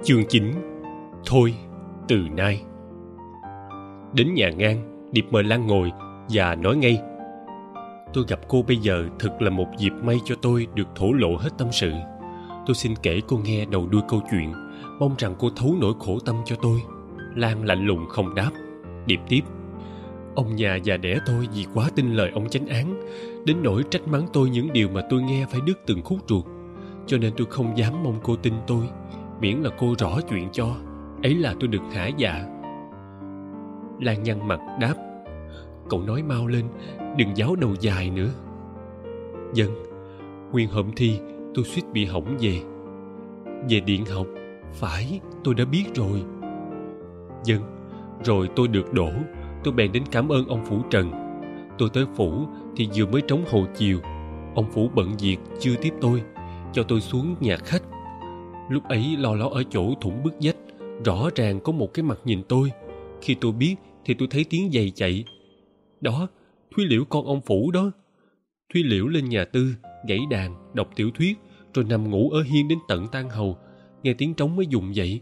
Chương 9. Thôi, từ nay. Đến nhà ngang, Điệp mời Lan ngồi và nói ngay: tôi gặp cô bây giờ thật là một dịp may cho tôi được thổ lộ hết tâm sự. Tôi xin kể cô nghe đầu đuôi câu chuyện, mong rằng cô thấu nỗi khổ tâm cho tôi. Lan lạnh lùng không đáp. Điệp tiếp: ông nhà già đẻ tôi vì quá tin lời ông chánh án, đến nỗi trách mắng tôi những điều mà tôi nghe phải đứt từng khúc ruột. Cho nên tôi không dám mong cô tin tôi, miễn là cô rõ chuyện cho, ấy là tôi được hả dạ. Lan nhăn mặt đáp: cậu nói mau lên, đừng giáo đầu dài nữa. Vâng, nguyên hôm thi tôi suýt bị hỏng về điện học. Phải, tôi đã biết rồi. Vâng, rồi tôi được đỗ. Tôi bèn đến cảm ơn ông phủ Trần. Tôi tới phủ thì vừa mới trống hồ chiều. Ông phủ bận việc chưa tiếp tôi, cho tôi xuống nhà khách. Lúc ấy lo ló ở chỗ thủng bức vách, rõ ràng có một cái mặt nhìn tôi. Khi tôi biết thì tôi thấy tiếng giày chạy. Đó, Thúy Liễu con ông phủ đó. Thúy Liễu lên nhà Tư, gảy đàn, đọc tiểu thuyết, rồi nằm ngủ ở hiên đến tận tan hầu. Nghe tiếng trống mới dùng dậy.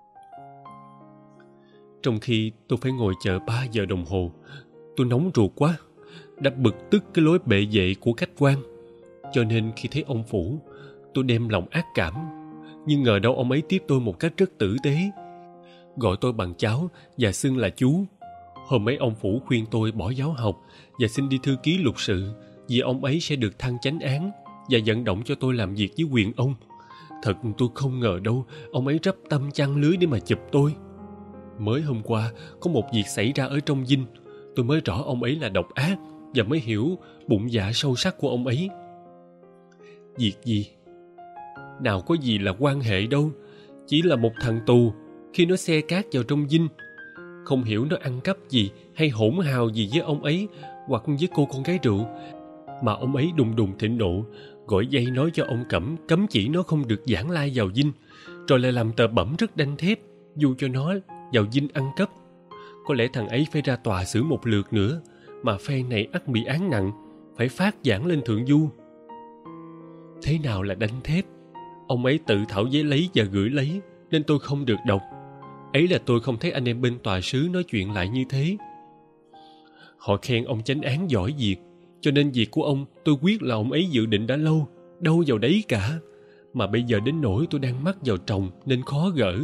Trong khi tôi phải ngồi chờ 3 giờ đồng hồ, tôi nóng ruột quá, đã bực tức cái lối bệ vệ của khách quan. Cho nên khi thấy ông phủ, tôi đem lòng ác cảm. Nhưng ngờ đâu ông ấy tiếp tôi một cách rất tử tế, gọi tôi bằng cháu và xưng là chú. Hôm ấy ông phủ khuyên tôi bỏ giáo học và xin đi thư ký lục sự, vì ông ấy sẽ được thăng chánh án, và vận động cho tôi làm việc với quyền ông. Thật tôi không ngờ đâu ông ấy rắp tâm chăn lưới để mà chụp tôi. Mới hôm qua có một việc xảy ra ở trong dinh, tôi mới rõ ông ấy là độc ác, và mới hiểu bụng dạ sâu sắc của ông ấy. Việc gì? Nào có gì là quan hệ đâu, chỉ là một thằng tù khi nó xe cát vào trong dinh. Không hiểu nó ăn cắp gì hay hỗn hào gì với ông ấy hoặc với cô con gái rượu, mà ông ấy đùng đùng thịnh nộ, gọi dây nói cho ông Cẩm cấm chỉ nó không được vãng lai vào dinh, rồi lại làm tờ bẩm rất đanh thép dù cho nó vào dinh ăn cắp. Có lẽ thằng ấy phải ra tòa xử một lượt nữa, mà phe này ắt bị án nặng, phải phát giảng lên thượng du. Thế nào là đanh thép? Ông ấy tự thảo giấy lấy và gửi lấy, nên tôi không được đọc. Ấy là tôi không thấy anh em bên tòa sứ nói chuyện lại như thế. Họ khen ông chánh án giỏi việc, cho nên việc của ông tôi quyết là ông ấy dự định đã lâu, đâu vào đấy cả. Mà bây giờ đến nỗi tôi đang mắc vào tròng nên khó gỡ.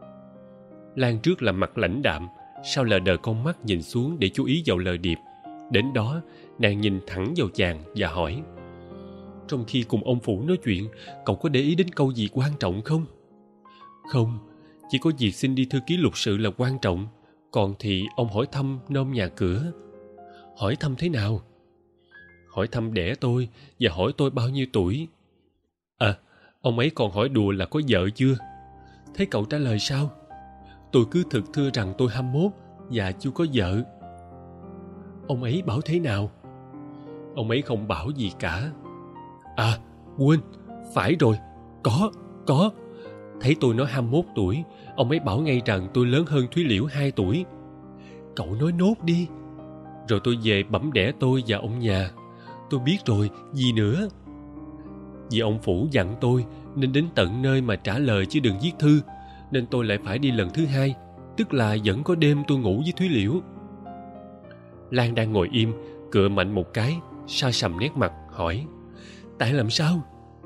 Lan trước là mặt lãnh đạm, sau lờ đờ con mắt nhìn xuống để chú ý vào lời Điệp. Đến đó nàng nhìn thẳng vào chàng và hỏi: trong khi cùng ông phủ nói chuyện, cậu có để ý đến câu gì quan trọng không? Không, chỉ có việc xin đi thư ký lục sự là quan trọng. Còn thì ông hỏi thăm nôm nhà cửa. Hỏi thăm thế nào? Hỏi thăm đẻ tôi và hỏi tôi bao nhiêu tuổi. À, ông ấy còn hỏi đùa là có vợ chưa. Thế cậu trả lời sao? Tôi cứ thực thưa rằng tôi 21 và chưa có vợ. Ông ấy bảo thế nào? Ông ấy không bảo gì cả. À, quên, phải rồi, có. Thấy tôi nói 21 tuổi, ông ấy bảo ngay rằng tôi lớn hơn Thúy Liễu 2 tuổi. Cậu nói nốt đi. Rồi tôi về bẩm đẻ tôi và ông nhà. Tôi biết rồi, gì nữa? Vì ông phủ dặn tôi nên đến tận nơi mà trả lời chứ đừng viết thư, nên tôi lại phải đi lần thứ 2, tức là vẫn có đêm tôi ngủ với Thúy Liễu. Lan đang ngồi im, cựa mạnh một cái, sa sầm nét mặt, hỏi: tại làm sao?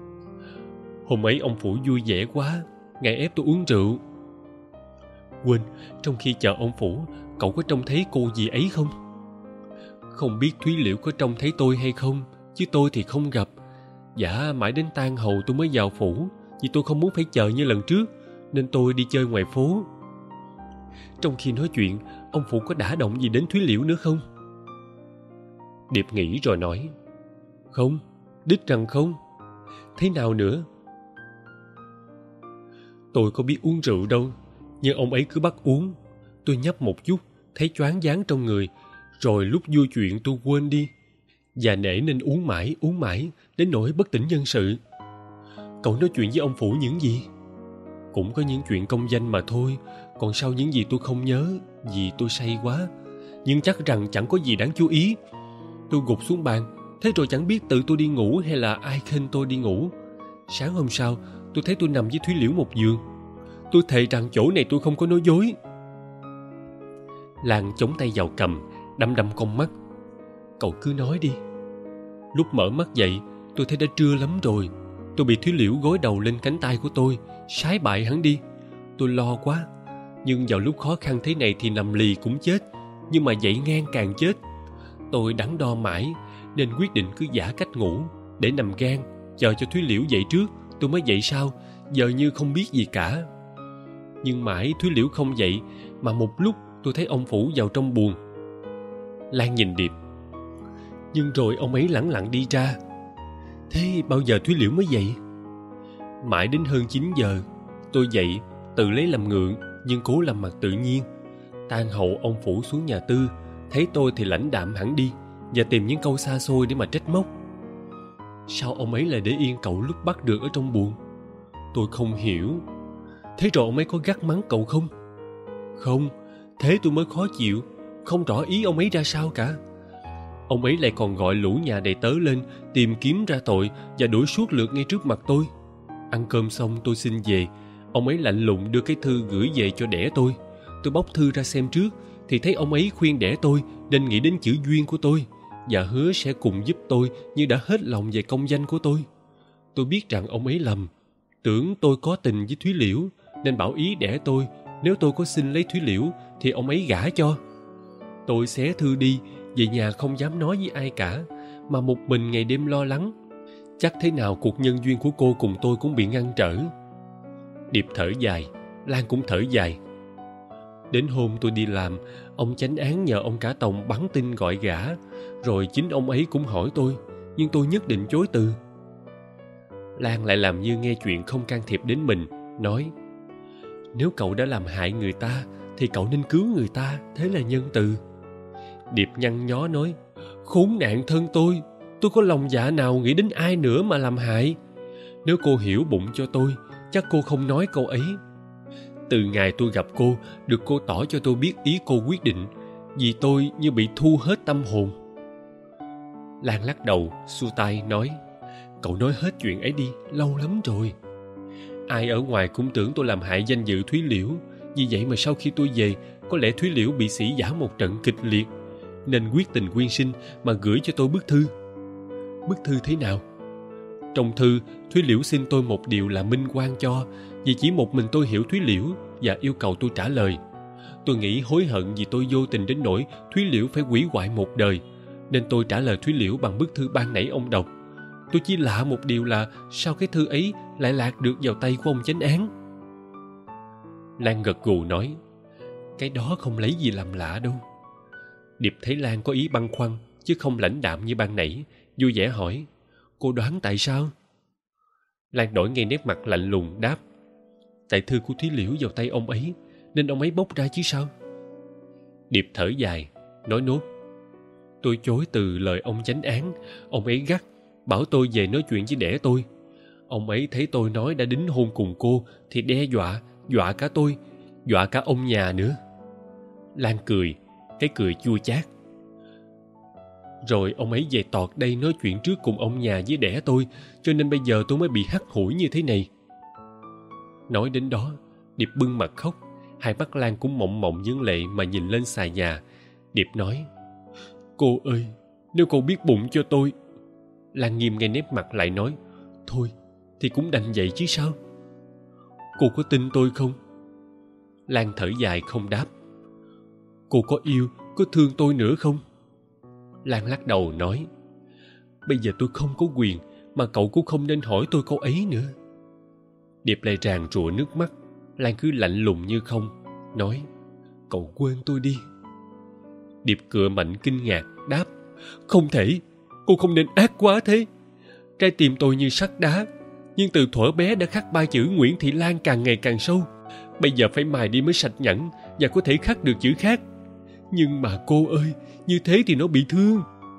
Hôm ấy ông phủ vui vẻ quá, ngài ép tôi uống rượu. Quên, trong khi chờ ông phủ, cậu có trông thấy cô gì ấy không? Không biết Thúy Liễu có trông thấy tôi hay không, chứ tôi thì không gặp. Dạ, mãi đến tan hầu tôi mới vào phủ, vì tôi không muốn phải chờ như lần trước, nên tôi đi chơi ngoài phố. Trong khi nói chuyện, ông phủ có đả động gì đến Thúy Liễu nữa không? Điệp nghĩ rồi nói: không, đích rằng không. Thế nào nữa? Tôi có biết uống rượu đâu, nhưng ông ấy cứ bắt uống. Tôi nhấp một chút, thấy choáng váng trong người, rồi lúc vui chuyện tôi quên đi. Và nể nên uống mãi, đến nỗi bất tỉnh nhân sự. Cậu nói chuyện với ông phủ những gì? Cũng có những chuyện công danh mà thôi, còn sau những gì tôi không nhớ, vì tôi say quá. Nhưng chắc rằng chẳng có gì đáng chú ý. Tôi gục xuống bàn, thế rồi chẳng biết tự tôi đi ngủ hay là ai khênh tôi đi ngủ. Sáng hôm sau, tôi thấy tôi nằm với Thúy Liễu một giường. Tôi thề rằng chỗ này tôi không có nói dối. Lan chống tay vào cằm, đăm đăm con mắt. Cậu cứ nói đi. Lúc mở mắt dậy, tôi thấy đã trưa lắm rồi. Tôi bị Thúy Liễu gối đầu lên cánh tay của tôi, sái bại hắn đi. Tôi lo quá. Nhưng vào lúc khó khăn thế này thì nằm lì cũng chết, nhưng mà dậy ngang càng chết. Tôi đắn đo mãi nên quyết định cứ giả cách ngủ để nằm gan, chờ cho Thúy Liễu dậy trước tôi mới dậy sau, giờ như không biết gì cả. Nhưng mãi Thúy Liễu không dậy, mà một lúc tôi thấy ông Phủ vào trong buồng. Lan nhìn Điệp. Nhưng rồi ông ấy lẳng lặng đi ra. Thế bao giờ Thúy Liễu mới dậy? Mãi đến hơn 9 giờ tôi dậy, tự lấy làm ngượng nhưng cố làm mặt tự nhiên. Tan hậu ông Phủ xuống nhà Tư, thấy tôi thì lãnh đạm hẳn đi và tìm những câu xa xôi để mà trách móc. Sao ông ấy lại để yên cậu lúc bắt được ở trong buồng? Tôi không hiểu. Thế rồi ông ấy có gắt mắng cậu không? Không, thế tôi mới khó chịu, không rõ ý ông ấy ra sao cả. Ông ấy lại còn gọi lũ nhà đầy tớ lên tìm kiếm ra tội và đuổi suốt lượt ngay trước mặt tôi. Ăn cơm xong tôi xin về, ông ấy lạnh lùng đưa cái thư gửi về cho đẻ tôi. Tôi bóc thư ra xem trước thì thấy ông ấy khuyên đẻ tôi nên nghĩ đến chữ duyên của tôi và hứa sẽ cùng giúp tôi như đã hết lòng về công danh của tôi. Tôi biết rằng ông ấy lầm, tưởng tôi có tình với Thúy Liễu nên bảo ý đẻ tôi, nếu tôi có xin lấy Thúy Liễu thì ông ấy gả cho. Tôi xé thư đi, về nhà không dám nói với ai cả, mà một mình ngày đêm lo lắng. Chắc thế nào cuộc nhân duyên của cô cùng tôi cũng bị ngăn trở. Điệp thở dài, Lan cũng thở dài. Đến hôm tôi đi làm, ông chánh án nhờ ông cả Tòng bắn tin gọi gả, rồi chính ông ấy cũng hỏi tôi, nhưng tôi nhất định chối từ. Lan lại làm như nghe chuyện không can thiệp đến mình, nói: Nếu cậu đã làm hại người ta thì cậu nên cứu người ta, thế là nhân từ. Điệp nhăn nhó nói: Khốn nạn thân tôi có lòng dạ nào nghĩ đến ai nữa mà làm hại. Nếu cô hiểu bụng cho tôi, chắc cô không nói câu ấy. Từ ngày tôi gặp cô, được cô tỏ cho tôi biết ý cô quyết định, vì tôi như bị thu hết tâm hồn. Lan lắc đầu, xua tay nói: Cậu nói hết chuyện ấy đi, lâu lắm rồi. Ai ở ngoài cũng tưởng tôi làm hại danh dự Thúy Liễu. Vì vậy mà sau khi tôi về, có lẽ Thúy Liễu bị sỉ vả một trận kịch liệt, nên quyết tình quyên sinh mà gửi cho tôi bức thư. Bức thư thế nào? Trong thư, Thúy Liễu xin tôi một điều là minh oan cho, vì chỉ một mình tôi hiểu Thúy Liễu và yêu cầu tôi trả lời. Tôi nghĩ hối hận vì tôi vô tình đến nỗi Thúy Liễu phải hủy hoại một đời, nên tôi trả lời Thúy Liễu bằng bức thư ban nãy ông đọc. Tôi chỉ lạ một điều là sao cái thư ấy lại lạc được vào tay của ông chánh án. Lan gật gù nói: Cái đó không lấy gì làm lạ đâu. Điệp thấy Lan có ý băn khoăn chứ không lãnh đạm như ban nãy, vui vẻ hỏi: Cô đoán tại sao? Lan đổi ngay nét mặt lạnh lùng đáp: Tại thư của Thúy Liễu vào tay ông ấy, nên ông ấy bóc ra chứ sao. Điệp thở dài, nói nốt: Tôi chối từ lời ông chánh án. Ông ấy gắt, bảo tôi về nói chuyện với đẻ tôi. Ông ấy thấy tôi nói đã đính hôn cùng cô thì đe dọa cả tôi, dọa cả ông nhà nữa. Lan cười, cái cười chua chát. Rồi ông ấy về tọt đây nói chuyện trước cùng ông nhà với đẻ tôi, cho nên bây giờ tôi mới bị hắt hủi như thế này. Nói đến đó, Điệp bưng mặt khóc. Hai mắt Lan cũng mộng mộng những lệ mà nhìn lên xà nhà. Điệp nói: Cô ơi, nếu cô biết bụng cho tôi. Lan nghiêm ngay nét mặt lại nói: Thôi thì cũng đành vậy chứ sao. Cô có tin tôi không? Lan thở dài không đáp. Cô có yêu, có thương tôi nữa không? Lan lắc đầu nói: Bây giờ tôi không có quyền, mà cậu cũng không nên hỏi tôi câu ấy nữa. Điệp lại ràn rụa nước mắt. Lan cứ lạnh lùng như không, nói: Cậu quên tôi đi. Điệp cựa mạnh kinh ngạc đáp: Không thể, cô không nên ác quá thế. Trái tim tôi như sắt đá, nhưng từ thuở bé đã khắc ba chữ Nguyễn Thị Lan càng ngày càng sâu. Bây giờ phải mài đi mới sạch nhẵn và có thể khắc được chữ khác. Nhưng mà cô ơi, như thế thì nó bị thương.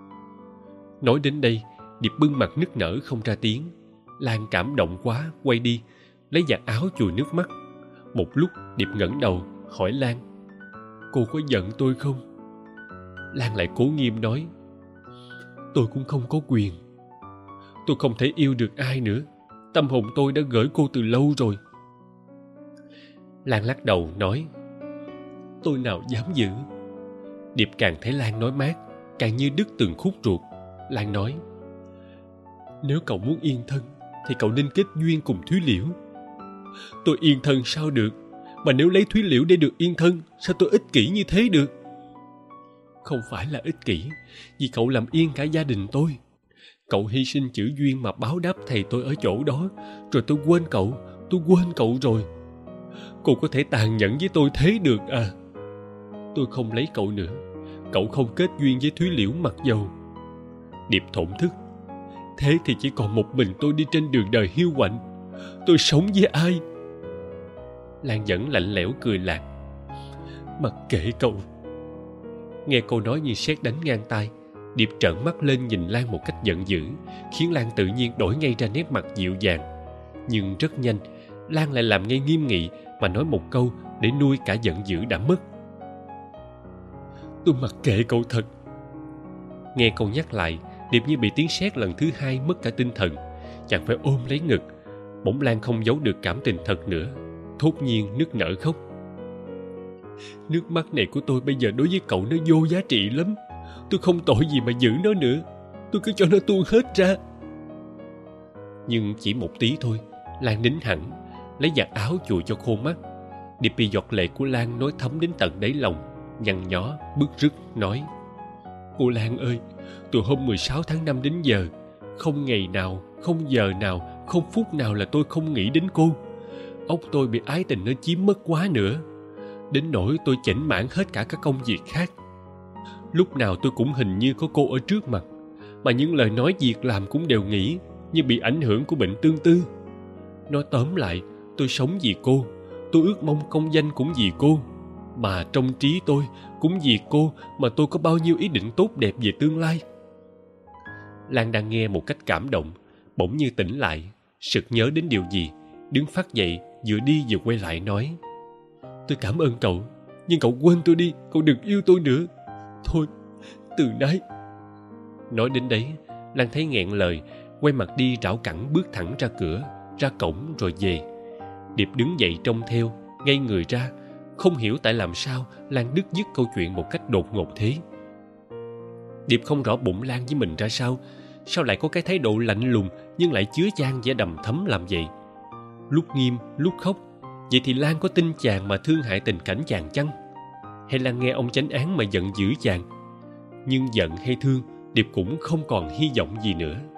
Nói đến đây, Điệp bưng mặt nức nở không ra tiếng. Lan cảm động quá, quay đi, lấy vạt áo chùi nước mắt. Một lúc Điệp ngẩng đầu, hỏi Lan: Cô có giận tôi không? Lan lại cố nghiêm nói: Tôi cũng không có quyền. Tôi không thể yêu được ai nữa. Tâm hồn tôi đã gửi cô từ lâu rồi. Lan lắc đầu nói: Tôi nào dám giữ. Điệp càng thấy Lan nói mát, càng như đứt từng khúc ruột. Lan nói: Nếu cậu muốn yên thân thì cậu nên kết duyên cùng Thúy Liễu. Tôi yên thân sao được? Mà nếu lấy Thúy Liễu để được yên thân, sao tôi ích kỷ như thế được? Không phải là ích kỷ, vì cậu làm yên cả gia đình tôi. Cậu hy sinh chữ duyên mà báo đáp thầy tôi ở chỗ đó, rồi tôi quên cậu rồi. Cậu có thể tàn nhẫn với tôi thế được à? Tôi không lấy cậu nữa. Cậu không kết duyên với Thúy Liễu mặc dầu. Điệp thổn thức: Thế thì chỉ còn một mình tôi đi trên đường đời hiu quạnh. Tôi sống với ai? Lan vẫn lạnh lẽo cười lạc: Mặc kệ cậu. Nghe câu nói như sét đánh ngang tai, Điệp trợn mắt lên nhìn Lan một cách giận dữ, khiến Lan tự nhiên đổi ngay ra nét mặt dịu dàng. Nhưng rất nhanh, Lan lại làm ngay nghiêm nghị mà nói một câu để nuôi cả giận dữ đã mất: Tôi mặc kệ cậu thật. Nghe câu nhắc lại, Điệp như bị tiếng sét lần thứ hai mất cả tinh thần, chàng phải ôm lấy ngực. Bỗng Lan không giấu được cảm tình thật nữa, thốt nhiên nức nở khóc. Nước mắt này của tôi bây giờ đối với cậu nó vô giá trị lắm. Tôi không tội gì mà giữ nó nữa. Tôi cứ cho nó tuôn hết ra. Nhưng chỉ một tí thôi, Lan nín hẳn, lấy vạt áo chùi cho khô mắt. Điệp bị giọt lệ của Lan nói thấm đến tận đáy lòng, nhăn nhó bứt rứt nói: Cô Lan ơi, từ hôm 16 tháng 5 đến giờ, không ngày nào, không giờ nào, không phút nào là tôi không nghĩ đến cô. Óc tôi bị ái tình nó chiếm mất quá nữa, đến nỗi tôi chểnh mảng hết cả các công việc khác. Lúc nào tôi cũng hình như có cô ở trước mặt, mà những lời nói việc làm cũng đều nghĩ như bị ảnh hưởng của bệnh tương tư. Nói tóm lại, tôi sống vì cô, tôi ước mong công danh cũng vì cô, mà trong trí tôi cũng vì cô mà tôi có bao nhiêu ý định tốt đẹp về tương lai. Lan đang nghe một cách cảm động, bỗng như tỉnh lại, sực nhớ đến điều gì, đứng phắt dậy, vừa đi vừa quay lại nói: Tôi cảm ơn cậu, nhưng cậu quên tôi đi, cậu đừng yêu tôi nữa. Thôi, từ nay. Nói đến đấy, Lan thấy nghẹn lời, quay mặt đi rảo cẳng bước thẳng ra cửa, ra cổng rồi về. Điệp đứng dậy trông theo, ngây người ra, không hiểu tại làm sao Lan đứt dứt câu chuyện một cách đột ngột thế. Điệp không rõ bụng Lan với mình ra sao lại có cái thái độ lạnh lùng nhưng lại chứa chan vẻ đầm thấm làm vậy. Lúc nghiêm, lúc khóc. Vậy thì Lan có tin chàng mà thương hại tình cảnh chàng chăng? Hay Lan nghe ông chánh án mà giận dữ chàng? Nhưng giận hay thương, Điệp cũng không còn hy vọng gì nữa.